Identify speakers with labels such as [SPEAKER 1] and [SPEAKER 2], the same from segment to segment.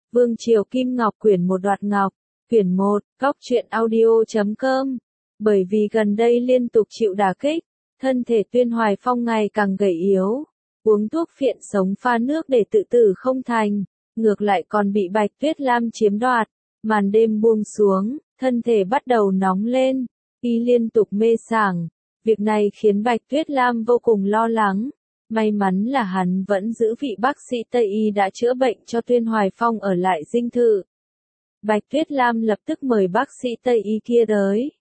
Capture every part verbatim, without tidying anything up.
[SPEAKER 1] Vương Triều Kim Ngọc quyển một Đoạt Ngọc, quyển một, góc truyện audio chấm com. Bởi vì gần đây liên tục chịu đả kích, thân thể Tuyên Hoài Phong ngày càng gầy yếu, uống thuốc phiện sống pha nước để tự tử không thành, ngược lại còn bị Bạch Tuyết Lam chiếm đoạt. Màn đêm buông xuống, thân thể bắt đầu nóng lên, y liên tục mê sảng. Việc này khiến Bạch Tuyết Lam vô cùng lo lắng. May mắn là hắn vẫn giữ vị bác sĩ Tây y đã chữa bệnh cho Tuyên Hoài Phong ở lại dinh thự. Bạch Tuyết Lam lập tức mời bác sĩ Tây y kia tới,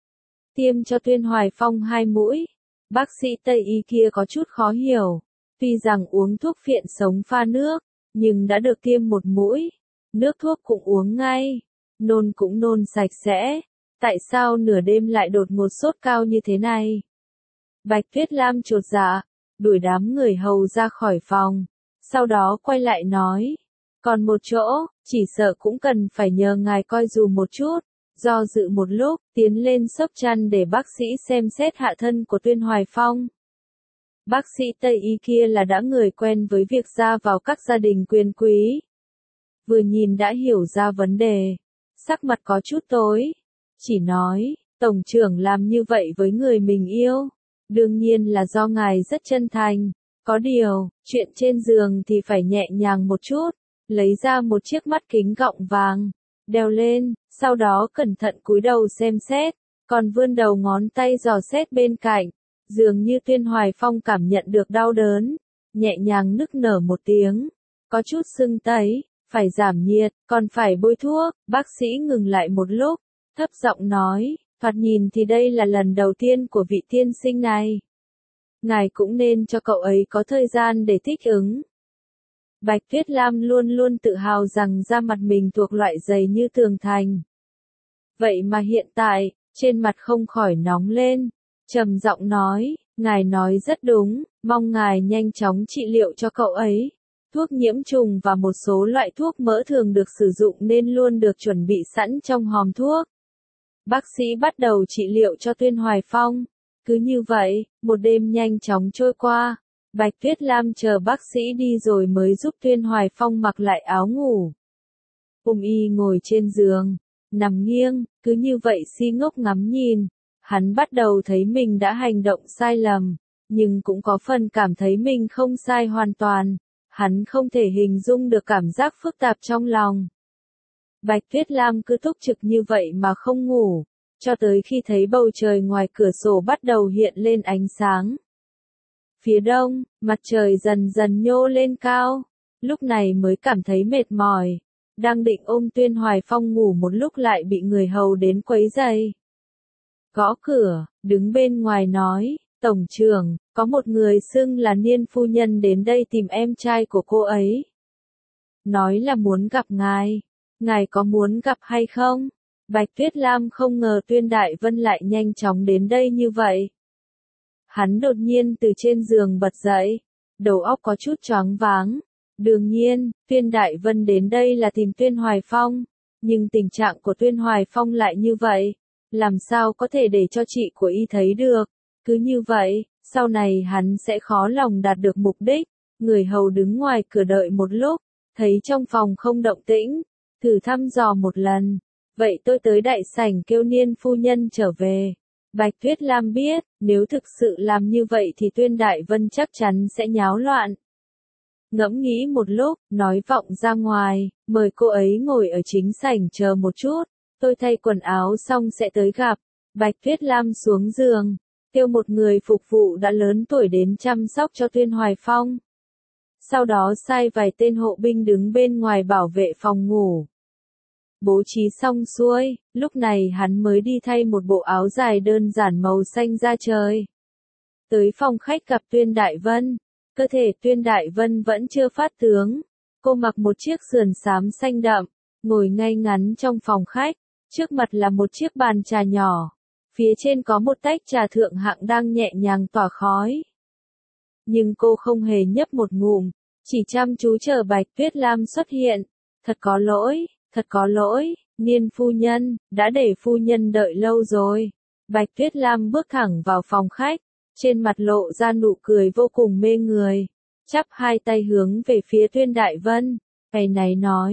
[SPEAKER 1] tiêm cho Tuyên Hoài Phong hai mũi. Bác sĩ Tây y kia có chút khó hiểu, tuy rằng uống thuốc phiện sống pha nước, nhưng đã được tiêm một mũi, nước thuốc cũng uống ngay, nôn cũng nôn sạch sẽ, tại sao nửa đêm lại đột ngột sốt cao như thế này? Bạch Tuyết Lam chột dạ, đuổi đám người hầu ra khỏi phòng, sau đó quay lại nói, còn một chỗ, chỉ sợ cũng cần phải nhờ ngài coi dù một chút. Do dự một lúc, tiến lên xốc chăn để bác sĩ xem xét hạ thân của Tuyên Hoài Phong. Bác sĩ Tây y kia là đã người quen với việc ra vào các gia đình quyền quý. Vừa nhìn đã hiểu ra vấn đề, sắc mặt có chút tối, chỉ nói, tổng trưởng làm như vậy với người mình yêu, đương nhiên là do ngài rất chân thành, có điều, chuyện trên giường thì phải nhẹ nhàng một chút, lấy ra một chiếc mắt kính gọng vàng, đeo lên, sau đó cẩn thận cúi đầu xem xét, còn vươn đầu ngón tay dò xét bên cạnh, dường như Tuyên Hoài Phong cảm nhận được đau đớn, nhẹ nhàng nức nở một tiếng, có chút sưng tấy, phải giảm nhiệt, còn phải bôi thuốc. Bác sĩ ngừng lại một lúc, thấp giọng nói, thoạt nhìn thì đây là lần đầu tiên của vị tiên sinh này. Ngài cũng nên cho cậu ấy có thời gian để thích ứng. Bạch Tuyết Lam luôn luôn tự hào rằng da mặt mình thuộc loại dày như tường thành. Vậy mà hiện tại, trên mặt không khỏi nóng lên, trầm giọng nói, ngài nói rất đúng, mong ngài nhanh chóng trị liệu cho cậu ấy. Thuốc nhiễm trùng và một số loại thuốc mỡ thường được sử dụng nên luôn được chuẩn bị sẵn trong hòm thuốc. Bác sĩ bắt đầu trị liệu cho Tuyên Hoài Phong. Cứ như vậy, một đêm nhanh chóng trôi qua. Bạch Tuyết Lam chờ bác sĩ đi rồi mới giúp Tuyên Hoài Phong mặc lại áo ngủ. Ung y ngồi trên giường, nằm nghiêng, cứ như vậy si ngốc ngắm nhìn. Hắn bắt đầu thấy mình đã hành động sai lầm, nhưng cũng có phần cảm thấy mình không sai hoàn toàn. Hắn không thể hình dung được cảm giác phức tạp trong lòng. Bạch Tuyết Lam cứ túc trực như vậy mà không ngủ, cho tới khi thấy bầu trời ngoài cửa sổ bắt đầu hiện lên ánh sáng. Phía đông, mặt trời dần dần nhô lên cao, lúc này mới cảm thấy mệt mỏi, đang định ôm Tuyên Hoài Phong ngủ một lúc lại bị người hầu đến quấy rầy. Gõ cửa, đứng bên ngoài nói, tổng trưởng, có một người xưng là Niên phu nhân đến đây tìm em trai của cô ấy. Nói là muốn gặp ngài, ngài có muốn gặp hay không? Bạch Tuyết Lam không ngờ Tuyên Đại Vân lại nhanh chóng đến đây như vậy. Hắn đột nhiên từ trên giường bật dậy, đầu óc có chút choáng váng. Đương nhiên, Tuyên Đại Vân đến đây là tìm Tuyên Hoài Phong, nhưng tình trạng của Tuyên Hoài Phong lại như vậy, làm sao có thể để cho chị của y thấy được. Cứ như vậy, sau này hắn sẽ khó lòng đạt được mục đích. Người hầu đứng ngoài cửa đợi một lúc, thấy trong phòng không động tĩnh, thử thăm dò một lần. Vậy tôi tới đại sảnh kêu Niên phu nhân trở về. Bạch Tuyết Lam biết, nếu thực sự làm như vậy thì Tuyên Đại Vân chắc chắn sẽ nháo loạn. Ngẫm nghĩ một lúc, nói vọng ra ngoài, mời cô ấy ngồi ở chính sảnh chờ một chút, tôi thay quần áo xong sẽ tới gặp. Bạch Tuyết Lam xuống giường, kêu một người phục vụ đã lớn tuổi đến chăm sóc cho Tuyên Hoài Phong. Sau đó sai vài tên hộ binh đứng bên ngoài bảo vệ phòng ngủ. Bố trí xong xuôi, lúc này hắn mới đi thay một bộ áo dài đơn giản màu xanh da trời. Tới phòng khách gặp Tuyên Đại Vân, cơ thể Tuyên Đại Vân vẫn chưa phát tướng. Cô mặc một chiếc sườn xám xanh đậm, ngồi ngay ngắn trong phòng khách, trước mặt là một chiếc bàn trà nhỏ. Phía trên có một tách trà thượng hạng đang nhẹ nhàng tỏa khói. Nhưng cô không hề nhấp một ngụm, chỉ chăm chú chờ Bạch Tuyết Lam xuất hiện. Thật có lỗi, thật có lỗi, Niên phu nhân, đã để phu nhân đợi lâu rồi. Bạch Tuyết Lam bước thẳng vào phòng khách, trên mặt lộ ra nụ cười vô cùng mê người, chắp hai tay hướng về phía Tuyên Đại Vân. Ngày này nói,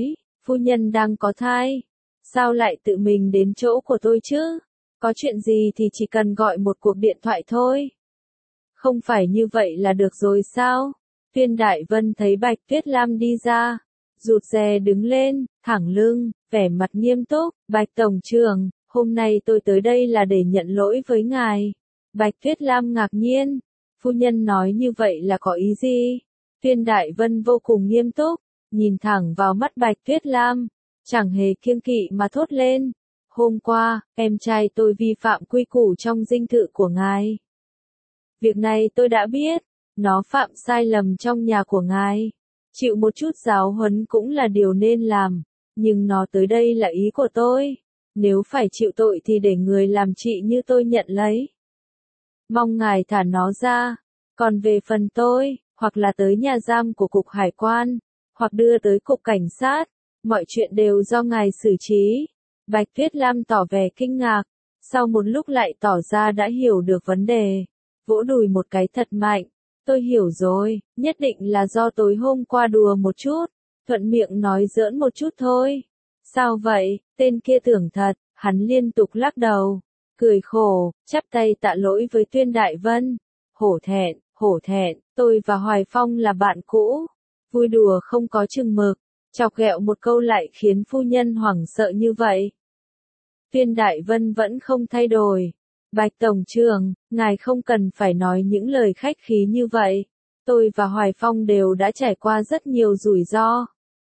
[SPEAKER 1] phu nhân đang có thai. Sao lại tự mình đến chỗ của tôi chứ? Có chuyện gì thì chỉ cần gọi một cuộc điện thoại thôi. Không phải như vậy là được rồi sao? Viên Đại Vân thấy Bạch Tuyết Lam đi ra, rụt rè đứng lên, thẳng lưng, vẻ mặt nghiêm túc. Bạch Tổng trưởng, hôm nay tôi tới đây là để nhận lỗi với ngài. Bạch Tuyết Lam ngạc nhiên, phu nhân nói như vậy là có ý gì? Viên Đại Vân vô cùng nghiêm túc, nhìn thẳng vào mắt Bạch Tuyết Lam, chẳng hề kiêng kỵ mà thốt lên. Hôm qua, em trai tôi vi phạm quy củ trong dinh thự của ngài. Việc này tôi đã biết, nó phạm sai lầm trong nhà của ngài. Chịu một chút giáo huấn cũng là điều nên làm, nhưng nó tới đây là ý của tôi. Nếu phải chịu tội thì để người làm chị như tôi nhận lấy. Mong ngài thả nó ra, còn về phần tôi, hoặc là tới nhà giam của cục hải quan, hoặc đưa tới cục cảnh sát, mọi chuyện đều do ngài xử trí. Bạch Tuyết Lam tỏ vẻ kinh ngạc, sau một lúc lại tỏ ra đã hiểu được vấn đề, vỗ đùi một cái thật mạnh. Tôi hiểu rồi, nhất định là do tối hôm qua đùa một chút, thuận miệng nói giỡn một chút thôi. Sao vậy, tên kia tưởng thật, hắn liên tục lắc đầu, cười khổ, chắp tay tạ lỗi với Tuyên Đại Vân. Hổ thẹn, hổ thẹn, tôi và Hoài Phong là bạn cũ, vui đùa không có chừng mực, chọc ghẹo một câu lại khiến phu nhân hoảng sợ như vậy. Tuyên Đại Vân vẫn không thay đổi. Bạch Tổng trưởng, ngài không cần phải nói những lời khách khí như vậy. Tôi và Hoài Phong đều đã trải qua rất nhiều rủi ro.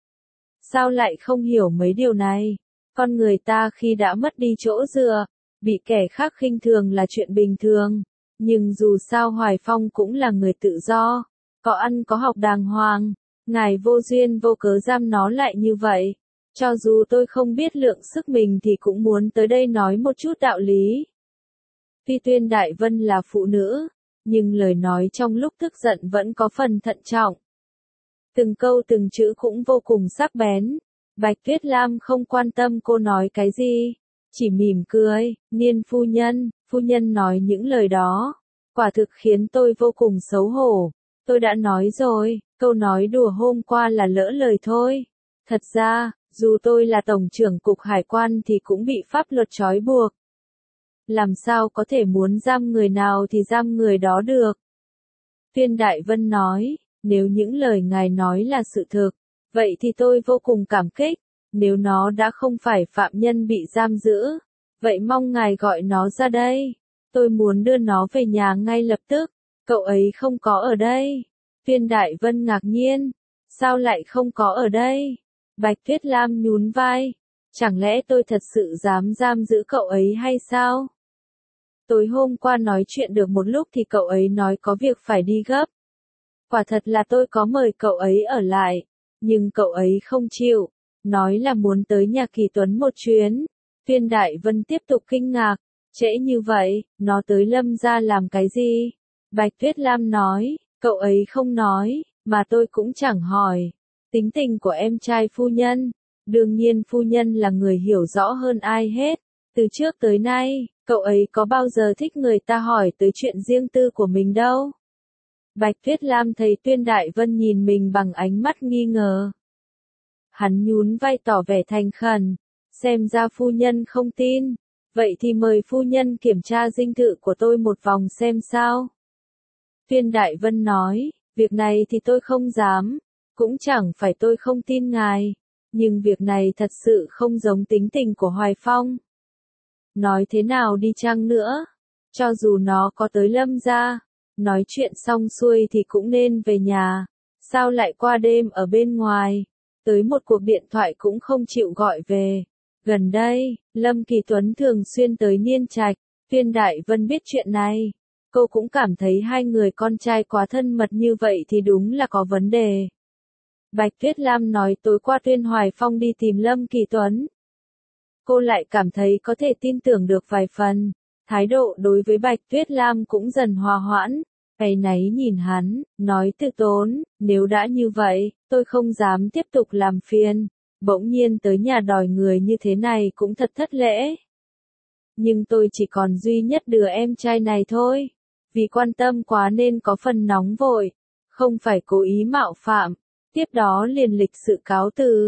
[SPEAKER 1] Sao lại không hiểu mấy điều này? Con người ta khi đã mất đi chỗ dựa, bị kẻ khác khinh thường là chuyện bình thường. Nhưng dù sao Hoài Phong cũng là người tự do, có ăn có học đàng hoàng. Ngài vô duyên vô cớ giam nó lại như vậy. Cho dù tôi không biết lượng sức mình thì cũng muốn tới đây nói một chút đạo lý. Tuy Tuyên Đại Vân là phụ nữ, nhưng lời nói trong lúc tức giận vẫn có phần thận trọng. Từng câu từng chữ cũng vô cùng sắc bén. Bạch Tuyết Lam không quan tâm cô nói cái gì, chỉ mỉm cười. Niên phu nhân, phu nhân nói những lời đó, quả thực khiến tôi vô cùng xấu hổ. Tôi đã nói rồi, câu nói đùa hôm qua là lỡ lời thôi. Thật ra, dù tôi là tổng trưởng cục hải quan thì cũng bị pháp luật trói buộc. Làm sao có thể muốn giam người nào thì giam người đó được. Tuyên Đại Vân nói, nếu những lời ngài nói là sự thực, vậy thì tôi vô cùng cảm kích. Nếu nó đã không phải phạm nhân bị giam giữ, vậy mong ngài gọi nó ra đây. Tôi muốn đưa nó về nhà ngay lập tức. Cậu ấy không có ở đây. Tuyên Đại Vân ngạc nhiên. Sao lại không có ở đây? Bạch Tuyết Lam nhún vai. Chẳng lẽ tôi thật sự dám giam giữ cậu ấy hay sao? Tối hôm qua nói chuyện được một lúc thì cậu ấy nói có việc phải đi gấp. Quả thật là tôi có mời cậu ấy ở lại, nhưng cậu ấy không chịu, nói là muốn tới nhà Kỳ Tuấn một chuyến. Tuyên Đại Vân tiếp tục kinh ngạc, trễ như vậy, nó tới Lâm gia làm cái gì? Bạch Tuyết Lam nói, cậu ấy không nói, mà tôi cũng chẳng hỏi. Tính tình của em trai phu nhân, đương nhiên phu nhân là người hiểu rõ hơn ai hết. Từ trước tới nay, cậu ấy có bao giờ thích người ta hỏi tới chuyện riêng tư của mình đâu. Bạch Tuyết Lam thấy Tuyên Đại Vân nhìn mình bằng ánh mắt nghi ngờ. Hắn nhún vai tỏ vẻ thành khẩn, xem ra phu nhân không tin, vậy thì mời phu nhân kiểm tra dinh thự của tôi một vòng xem sao. Tuyên Đại Vân nói, việc này thì tôi không dám, cũng chẳng phải tôi không tin ngài, nhưng việc này thật sự không giống tính tình của Hoài Phong. Nói thế nào đi chăng nữa, cho dù nó có tới Lâm gia, nói chuyện xong xuôi thì cũng nên về nhà, sao lại qua đêm ở bên ngoài, tới một cuộc điện thoại cũng không chịu gọi về. Gần đây, Lâm Kỳ Tuấn thường xuyên tới Niên Trạch, Tuyên Đại Vân biết chuyện này, cô cũng cảm thấy hai người con trai quá thân mật như vậy thì đúng là có vấn đề. Bạch Tuyết Lam nói tối qua Tuyên Hoài Phong đi tìm Lâm Kỳ Tuấn. Cô lại cảm thấy có thể tin tưởng được vài phần, thái độ đối với Bạch Tuyết Lam cũng dần hòa hoãn, áy náy nhìn hắn, nói từ tốn, nếu đã như vậy, tôi không dám tiếp tục làm phiền, bỗng nhiên tới nhà đòi người như thế này cũng thật thất lễ. Nhưng tôi chỉ còn duy nhất đứa em trai này thôi, vì quan tâm quá nên có phần nóng vội, không phải cố ý mạo phạm, tiếp đó liền lịch sự cáo từ.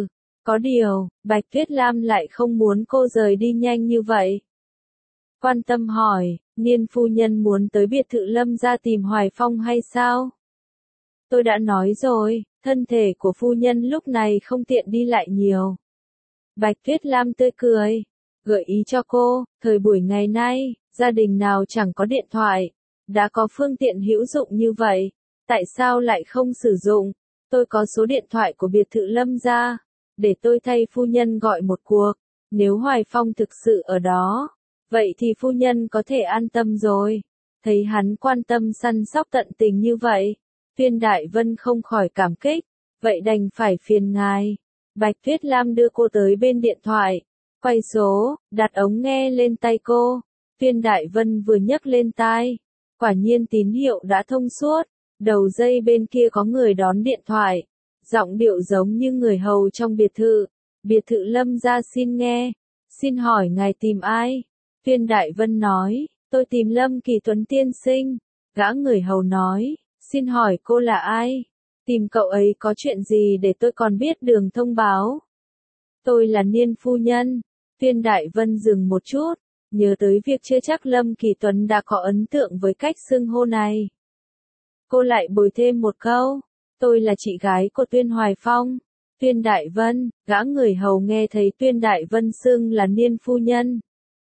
[SPEAKER 1] Có điều, Bạch Tuyết Lam lại không muốn cô rời đi nhanh như vậy. Quan tâm hỏi, Niên phu nhân muốn tới biệt thự Lâm gia tìm Hoài Phong hay sao? Tôi đã nói rồi, thân thể của phu nhân lúc này không tiện đi lại nhiều. Bạch Tuyết Lam tươi cười, gợi ý cho cô, thời buổi ngày nay, gia đình nào chẳng có điện thoại, đã có phương tiện hữu dụng như vậy, tại sao lại không sử dụng? Tôi có số điện thoại của biệt thự Lâm gia, để tôi thay phu nhân gọi một cuộc, nếu Hoài Phong thực sự ở đó, vậy thì phu nhân có thể an tâm rồi. Thấy hắn quan tâm săn sóc tận tình như vậy, Tuyên Đại Vân không khỏi cảm kích, vậy đành phải phiền ngài. Bạch Tuyết Lam đưa cô tới bên điện thoại, quay số, đặt ống nghe lên tay cô. Tuyên Đại Vân vừa nhấc lên tai, quả nhiên tín hiệu đã thông suốt, đầu dây bên kia có người đón điện thoại, giọng điệu giống như người hầu trong biệt thự. Biệt thự Lâm gia xin nghe, xin hỏi ngài tìm ai? Tuyên Đại Vân nói, tôi tìm Lâm Kỳ Tuấn tiên sinh. Gã người hầu nói, xin hỏi cô là ai? Tìm cậu ấy có chuyện gì để tôi còn biết đường thông báo? Tôi là Niên phu nhân. Tuyên Đại Vân dừng một chút, nhớ tới việc chưa chắc Lâm Kỳ Tuấn đã có ấn tượng với cách xưng hô này. Cô lại bồi thêm một câu, tôi là chị gái của Tuyên Hoài Phong. Tuyên Đại Vân, gã người hầu nghe thấy Tuyên Đại Vân xưng là Niên phu nhân,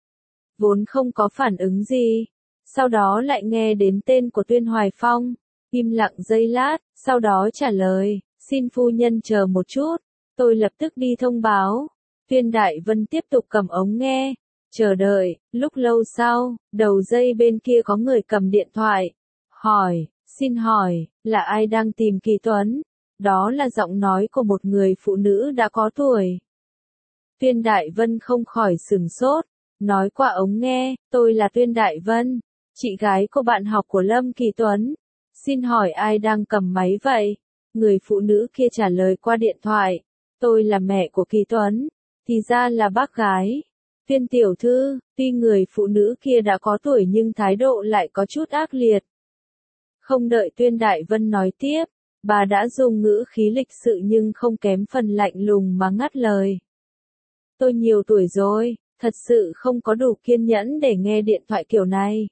[SPEAKER 1] vốn không có phản ứng gì, sau đó lại nghe đến tên của Tuyên Hoài Phong, im lặng giây lát, sau đó trả lời, xin phu nhân chờ một chút, tôi lập tức đi thông báo. Tuyên Đại Vân tiếp tục cầm ống nghe, chờ đợi, lúc lâu sau, đầu dây bên kia có người cầm điện thoại, hỏi, xin hỏi, là ai đang tìm Kỳ Tuấn? Đó là giọng nói của một người phụ nữ đã có tuổi. Tuyên Đại Vân không khỏi sửng sốt, nói qua ống nghe, tôi là Tuyên Đại Vân, chị gái của bạn học của Lâm Kỳ Tuấn. Xin hỏi ai đang cầm máy vậy? Người phụ nữ kia trả lời qua điện thoại, tôi là mẹ của Kỳ Tuấn, thì ra là bác gái. Tuyên tiểu thư, tuy người phụ nữ kia đã có tuổi nhưng thái độ lại có chút ác liệt. Không đợi Tuyên Đại Vân nói tiếp, bà đã dùng ngữ khí lịch sự nhưng không kém phần lạnh lùng mà ngắt lời. Tôi nhiều tuổi rồi, thật sự không có đủ kiên nhẫn để nghe điện thoại kiểu này.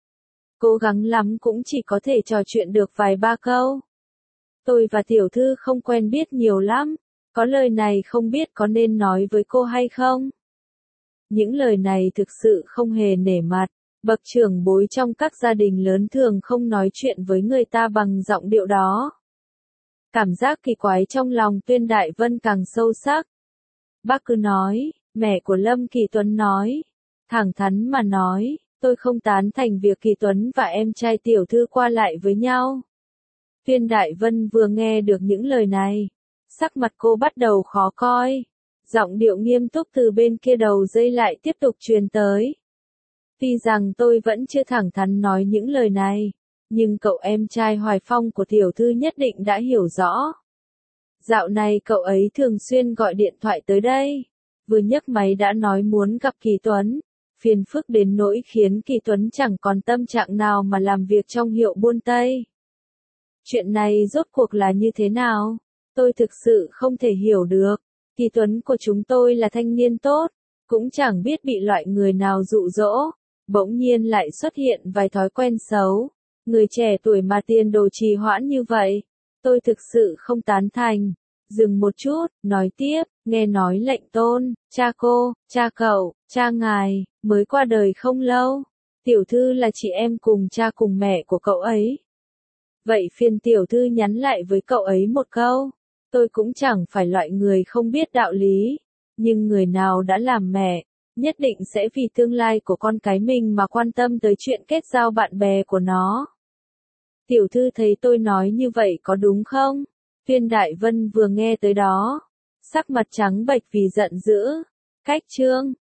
[SPEAKER 1] Cố gắng lắm cũng chỉ có thể trò chuyện được vài ba câu. Tôi và tiểu thư không quen biết nhiều lắm, có lời này không biết có nên nói với cô hay không? Những lời này thực sự không hề nể mặt, bậc trưởng bối trong các gia đình lớn thường không nói chuyện với người ta bằng giọng điệu đó. Cảm giác kỳ quái trong lòng Tuyên Đại Vân càng sâu sắc. Bác cứ nói, mẹ của Lâm Kỳ Tuấn nói, thẳng thắn mà nói, tôi không tán thành việc Kỳ Tuấn và em trai tiểu thư qua lại với nhau. Tuyên Đại Vân vừa nghe được những lời này, sắc mặt cô bắt đầu khó coi, giọng điệu nghiêm túc từ bên kia đầu dây lại tiếp tục truyền tới. Tuy rằng tôi vẫn chưa thẳng thắn nói những lời này, nhưng cậu em trai Hoài Phong của tiểu thư nhất định đã hiểu rõ. Dạo này cậu ấy thường xuyên gọi điện thoại tới đây, vừa nhấc máy đã nói muốn gặp Kỳ Tuấn, phiền phức đến nỗi khiến Kỳ Tuấn chẳng còn tâm trạng nào mà làm việc trong hiệu buôn Tây. Chuyện này rốt cuộc là như thế nào? Tôi thực sự không thể hiểu được. Kỳ Tuấn của chúng tôi là thanh niên tốt, cũng chẳng biết bị loại người nào dụ dỗ, bỗng nhiên lại xuất hiện vài thói quen xấu. Người trẻ tuổi mà tiền đồ trì hoãn như vậy, tôi thực sự không tán thành. Dừng một chút, nói tiếp, nghe nói lệnh tôn, cha cô, cha cậu, cha ngài, mới qua đời không lâu. Tiểu thư là chị em cùng cha cùng mẹ của cậu ấy. Vậy phiền tiểu thư nhắn lại với cậu ấy một câu. Tôi cũng chẳng phải loại người không biết đạo lý, nhưng người nào đã làm mẹ, nhất định sẽ vì tương lai của con cái mình mà quan tâm tới chuyện kết giao bạn bè của nó. Tiểu thư thấy tôi nói như vậy có đúng không? Tuyên Đại Vân vừa nghe tới đó, sắc mặt trắng bệch vì giận dữ. Cách chương